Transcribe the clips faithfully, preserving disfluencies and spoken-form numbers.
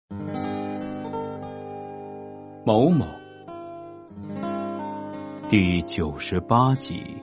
某某第九十八集。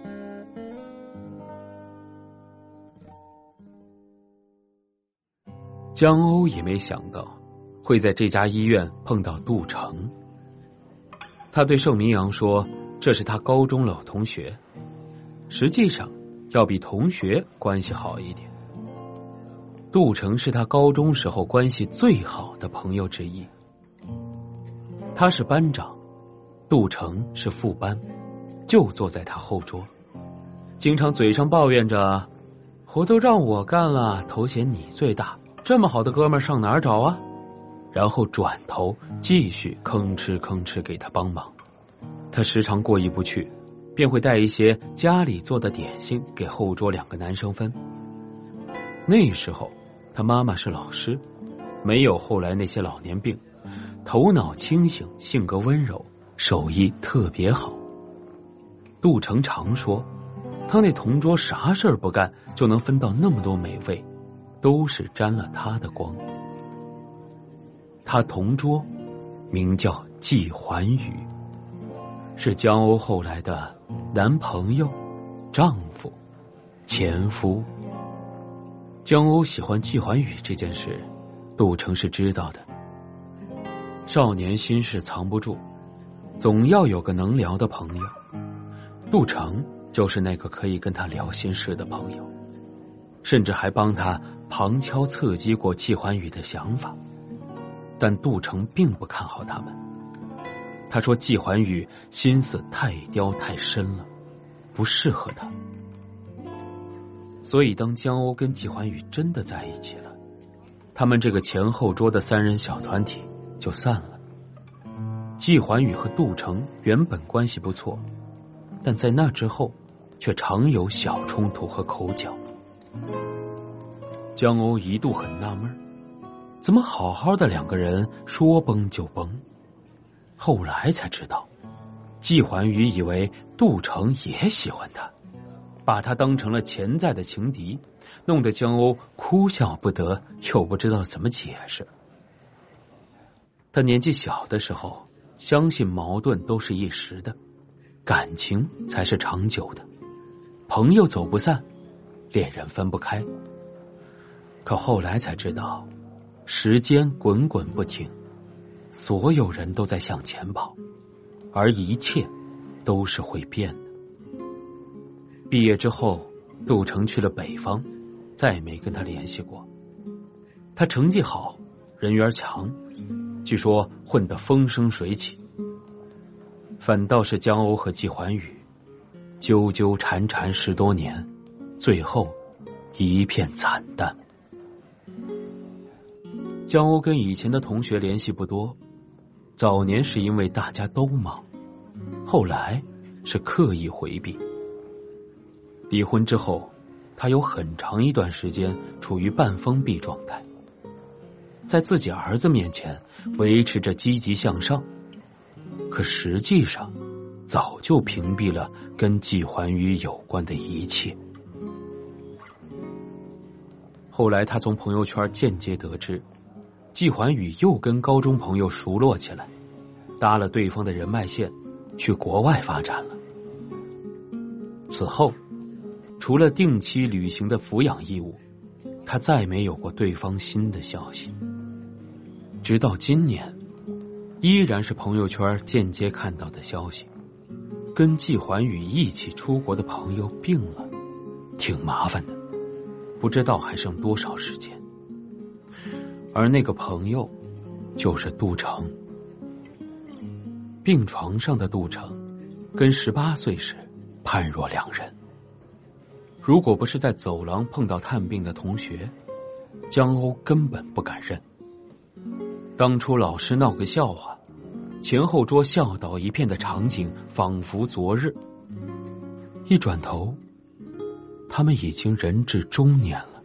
江欧也没想到会在这家医院碰到杜成。他对盛明阳说这是他高中老同学，实际上要比同学关系好一点。杜成是他高中时候关系最好的朋友之一，他是班长，杜成是副班，就坐在他后桌，经常嘴上抱怨着活都让我干了，头衔你最大，这么好的哥们上哪儿找啊？然后转头继续吭哧吭哧给他帮忙。他时常过意不去，便会带一些家里做的点心给后桌两个男生分。那时候他妈妈是老师，没有后来那些老年病，头脑清醒，性格温柔，手艺特别好。杜成常说他那同桌啥事儿不干就能分到那么多美味，都是沾了他的光。他同桌名叫季环宇，是江欧后来的男朋友、丈夫、前夫。江欧喜欢季环宇这件事，杜成是知道的。少年心事藏不住，总要有个能聊的朋友。杜成就是那个可以跟他聊心事的朋友，甚至还帮他旁敲侧击过季环宇的想法。但杜成并不看好他们，他说季环宇心思太刁太深了，不适合他。所以当江欧跟季环宇真的在一起了，他们这个前后桌的三人小团体就散了。季环宇和杜成原本关系不错，但在那之后却常有小冲突和口角。江欧一度很纳闷，怎么好好的两个人说崩就崩？后来才知道，季环宇以为杜成也喜欢他，把他当成了潜在的情敌，弄得江欧哭笑不得，又不知道怎么解释。他年纪小的时候相信矛盾都是一时的，感情才是长久的，朋友走不散，恋人分不开。可后来才知道，时间滚滚不停，所有人都在向前跑，而一切都是会变的。毕业之后，杜成去了北方，再没跟他联系过。他成绩好，人缘强，据说混得风生水起。反倒是江欧和季环宇纠纠缠缠十多年，最后一片惨淡。江欧跟以前的同学联系不多，早年是因为大家都忙，后来是刻意回避。离婚之后，他有很长一段时间处于半封闭状态，在自己儿子面前维持着积极向上，可实际上早就屏蔽了跟季环宇有关的一切。后来他从朋友圈间接得知，季环宇又跟高中朋友熟络起来，搭了对方的人脉线，去国外发展了。此后除了定期履行的抚养义务，他再没有过对方新的消息。直到今年，依然是朋友圈间接看到的消息，跟季环宇一起出国的朋友病了，挺麻烦的，不知道还剩多少时间。而那个朋友就是杜成。病床上的杜成跟十八岁时判若两人。如果不是在走廊碰到探病的同学，江欧根本不敢认。当初老师闹个笑话，前后桌笑倒一片的场景仿佛昨日，一转头他们已经人至中年了。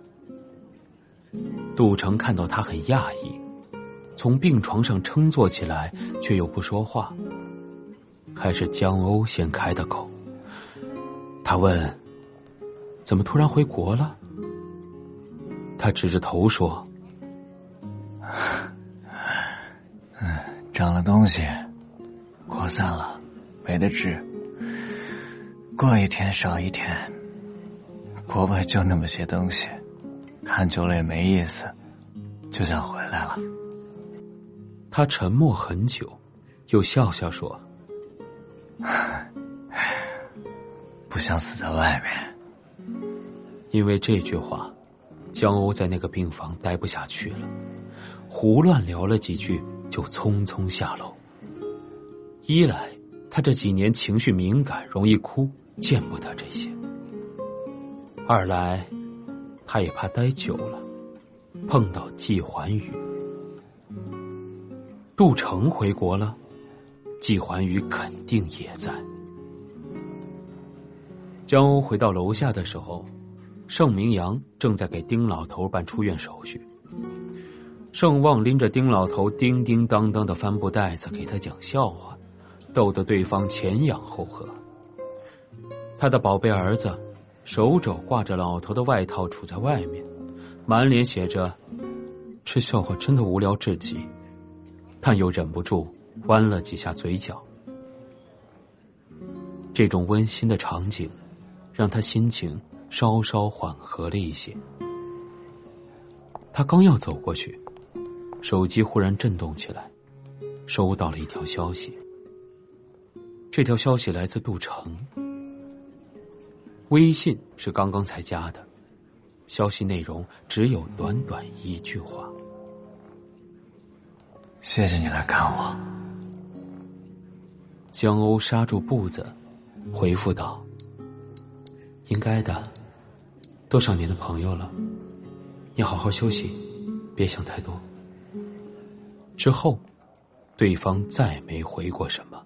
杜成看到他很讶异，从病床上撑坐起来，却又不说话。还是江欧先开的口，他问：怎么突然回国了？他指着头说： 长了东西，扩散了，没得治，过一天少一天。国外就那么些东西，看久了也没意思，就想回来了。 他沉默很久，又笑笑说： 不想死在外面。 因为这句话，江欧在那个病房待不下去了，胡乱聊了几句就匆匆下楼。一来他这几年情绪敏感，容易哭，见不得这些；二来他也怕待久了碰到季环宇。杜成回国了，季环宇肯定也在。江欧回到楼下的时候，盛明阳正在给丁老头办出院手续。盛旺拎着丁老头叮叮当当的帆布袋子给他讲笑话，逗得对方前仰后合。他的宝贝儿子手肘挂着老头的外套杵在外面，满脸写着这笑话真的无聊至极，但又忍不住弯了几下嘴角。这种温馨的场景让他心情稍稍缓和了一些。他刚要走过去，手机忽然震动起来，收到了一条消息。这条消息来自杜成，微信是刚刚才加的，消息内容只有短短一句话： 谢谢你来看我。 江欧刹住步子，回复道：应该的，都上年的朋友了，你好好休息，别想太多。之后对方再没回过什么。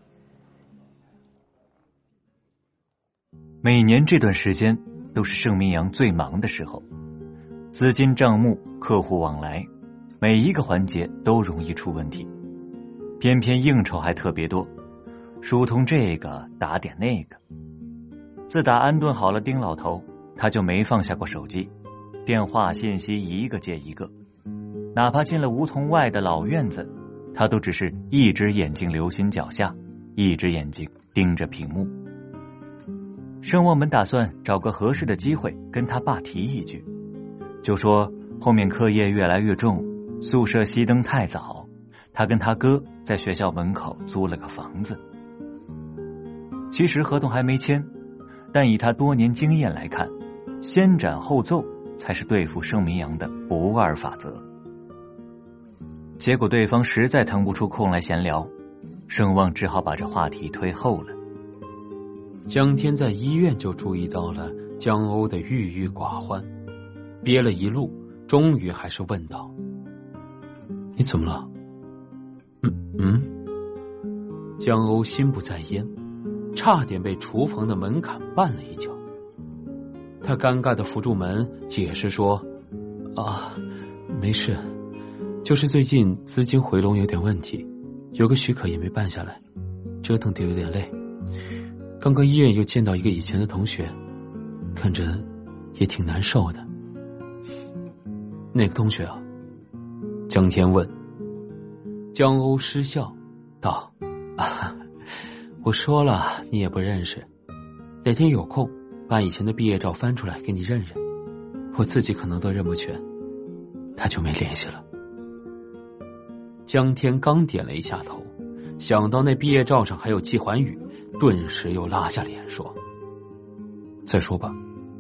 每年这段时间都是盛明阳最忙的时候，资金账目、客户往来，每一个环节都容易出问题，偏偏应酬还特别多，疏通这个打点那个。自打安顿好了丁老头，他就没放下过手机，电话信息一个接一个，哪怕进了梧桐外的老院子，他都只是一只眼睛留心脚下，一只眼睛盯着屏幕。盛旺本打算找个合适的机会跟他爸提一句，就说后面课业越来越重，宿舍熄灯太早，他跟他哥在学校门口租了个房子。其实合同还没签，但以他多年经验来看，先斩后奏才是对付盛明阳的不二法则。结果对方实在腾不出空来闲聊，盛旺只好把这话题推后了。 江天在医院就注意到了江欧的郁郁寡欢，憋了一路，终于还是问道：你怎么了？嗯嗯。江欧心不在焉，差点被厨房的门槛绊了一跤。他尴尬的扶住门，解释说：啊，没事，就是最近资金回笼有点问题，有个许可也没办下来，折腾得有点累。刚刚医院又见到一个以前的同学，看着也挺难受的。哪个同学啊？江天问。江欧失笑道：啊，我说了你也不认识，哪天有空把以前的毕业照翻出来给你认认，我自己可能都认不全。他就没联系了。江天刚点了一下头，想到那毕业照上还有季环宇，顿时又拉下脸说：再说吧。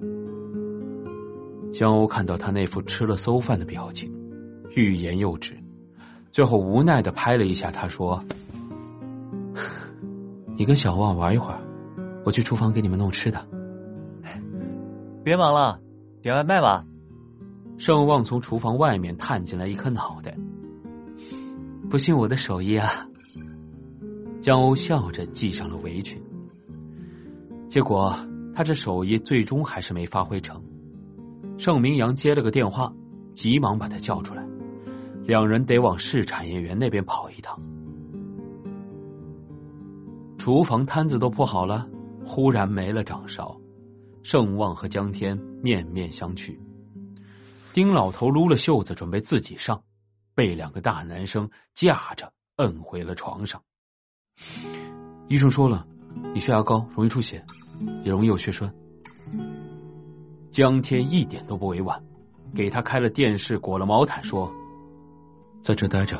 江欧看到他那副吃了馊饭的表情，欲言又止，最后无奈的拍了一下他说：你跟小旺玩一会儿，我去厨房给你们弄吃的。 别忙了，点外卖吧。 盛旺从厨房外面探进来一颗脑袋。不信我的手艺啊。江欧笑着系上了围裙。结果他这手艺最终还是没发挥成。盛明阳接了个电话，急忙把他叫出来，两人得往市产业园那边跑一趟。厨房摊子都铺好了，忽然没了掌勺。盛旺和江天面面相觑。丁老头撸了袖子准备自己上，被两个大男生架着摁回了床上。医生说了，你血压高，容易出血，也容易有血栓。江天一点都不委婉，给他开了电视，裹了毛毯，说：“在这待着。”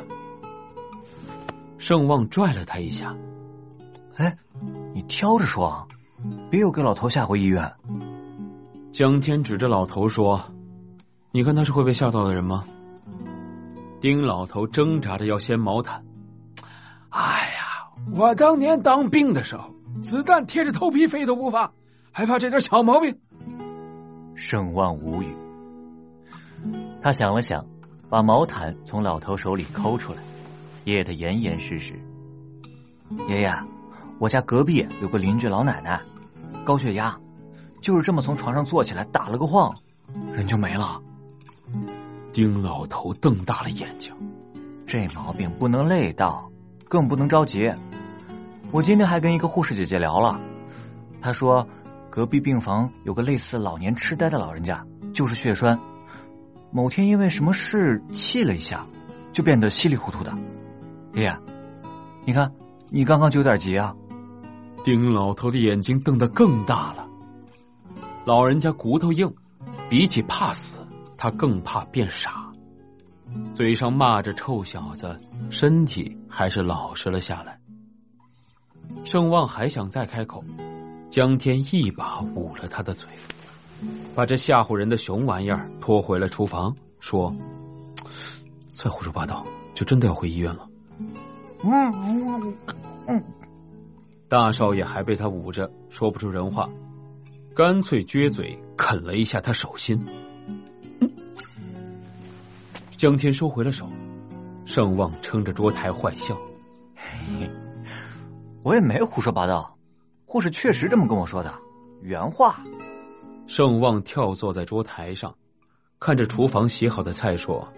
盛旺拽了他一下：“ 哎，你挑着说，别又给老头吓回医院。” 江天指着老头说：“你看他是会被吓到的人吗？”丁老头挣扎着要掀毛毯：“哎呀，我当年当兵的时候，子弹贴着头皮飞都不怕，还怕这点小毛病。” 盛旺无语，他想了想，把毛毯从老头手里抠出来，掖得严严实实。爷爷，我家隔壁有个邻居老奶奶，高血压，就是这么从床上坐起来打了个晃，人就没了。 丁老头瞪大了眼睛， 这毛病不能累到，更不能着急。我今天还跟一个护士姐姐聊了，她说隔壁病房有个类似老年痴呆的老人家，就是血栓，某天因为什么事气了一下，就变得稀里糊涂的。爷爷，你看你刚刚就有点急啊。 丁老头的眼睛瞪得更大了。老人家骨头硬，比起怕死，他更怕变傻，嘴上骂着臭小子，身体还是老实了下来。盛旺还想再开口，江天一把捂了他的嘴，把这吓唬人的熊玩意儿拖回了厨房，说：“再胡说八道，就真的要回医院了。” 嗯嗯嗯。 大少爷还被他捂着，说不出人话，干脆撅嘴啃了一下他手心。江天收回了手，盛旺撑着桌台坏笑：“ 我也没胡说八道，护士确实这么跟我说的，原话。” 盛旺跳坐在桌台上，看着厨房洗好的菜说：“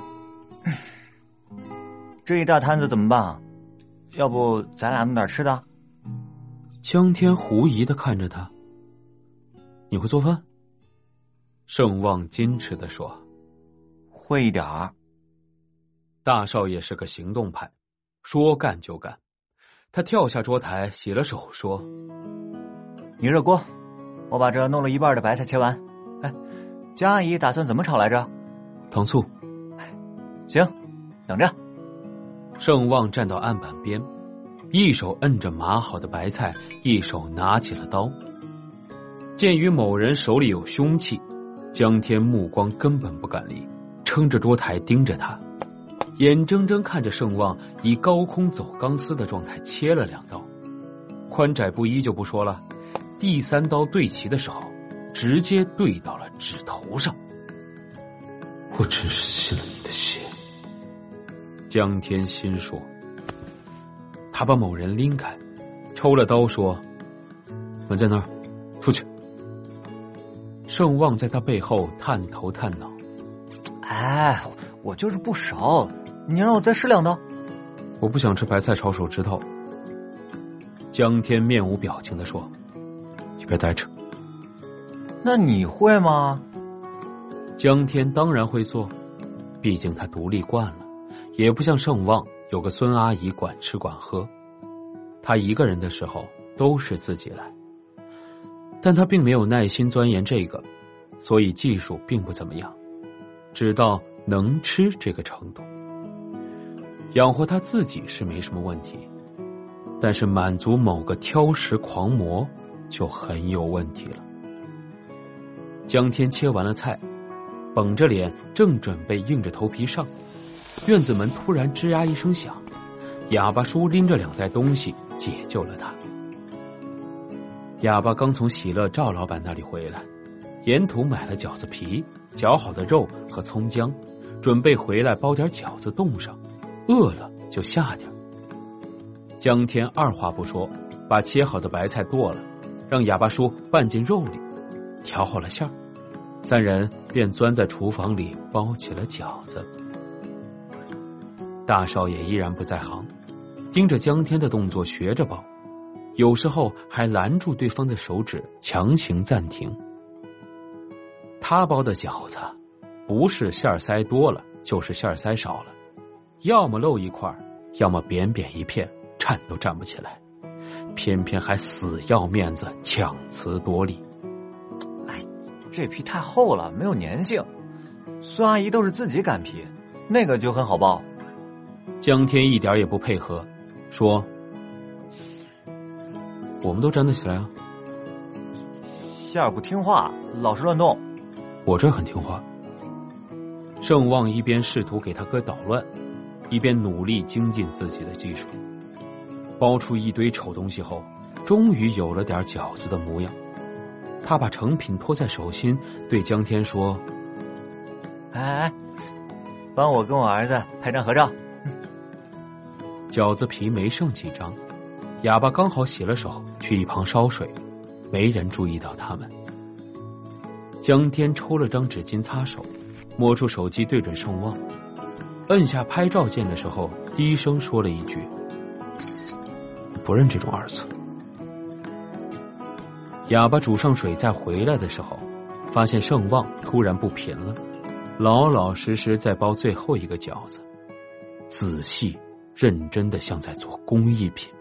这一大摊子怎么办？要不咱俩弄点吃的？” 江天狐疑的看着他：“你会做饭？”盛旺矜持的说：“ 会一点儿。” 大少爷是个行动派，说干就干。他跳下桌台，洗了手，说：“ 你热锅，我把这弄了一半的白菜切完。哎，江阿姨打算怎么炒来着？ 糖醋。” 行，等着。 盛旺站到案板边，一手摁着码好的白菜，一手拿起了刀。鉴于某人手里有凶器，江天目光根本不敢离，撑着桌台盯着他，眼睁睁看着盛旺以高空走钢丝的状态切了两刀，宽窄不一就不说了，第三刀对齐的时候，直接对到了指头上。我真是信了你的邪。江天心说。他把某人拎开，抽了刀说：“门在那儿，出去。”盛旺在他背后探头探脑：“ 哎，我就是不熟，你让我再试两刀。”“ 我不想吃白菜炒手指头。”江天面无表情地说：“你别呆着。”“ 那你会吗？” 江天当然会做，毕竟他独立惯了，也不像盛旺有个孙阿姨管吃管喝，他一个人的时候都是自己来。但他并没有耐心钻研这个，所以技术并不怎么样，只到能吃这个程度。养活他自己是没什么问题，但是满足某个挑食狂魔就很有问题了。江天切完了菜，绷着脸正准备硬着头皮上，院子门突然吱呀一声响，哑巴叔拎着两袋东西解救了他。哑巴刚从喜乐赵老板那里回来，沿途买了饺子皮、绞好的肉和葱姜，准备回来包点饺子冻上，饿了就下点。江天二话不说，把切好的白菜剁了，让哑巴叔拌进肉里，调好了馅儿，三人便钻在厨房里包起了饺子。大少爷依然不在行，盯着江天的动作学着包，有时候还拦住对方的手指，强行暂停。他包的饺子不是馅儿塞多了，就是馅儿塞少了，要么漏一块， 要么扁扁一片，站都站不起来，偏偏还死要面子，强词夺理。 哎，这皮太厚了，没有粘性。孙阿姨都是自己擀皮，那个就很好包。 江天一点也不配合，说我们都粘得起来啊。 馅儿不听话，老是乱动。 我这很听话。盛旺一边试图给他哥捣乱，一边努力精进自己的技术。包出一堆丑东西后，终于有了点饺子的模样。他把成品托在手心，对江天说： 哎哎，帮我跟我儿子拍张合照。 饺子皮没剩几张，哑巴刚好洗了手，去一旁烧水，没人注意到他们。江天抽了张纸巾擦手，摸出手机对准盛旺，摁下拍照键的时候，低声说了一句：不认这种儿子。哑巴煮上水再回来的时候，发现盛旺突然不贫了，老老实实在包最后一个饺子，仔细认真的像在做工艺品。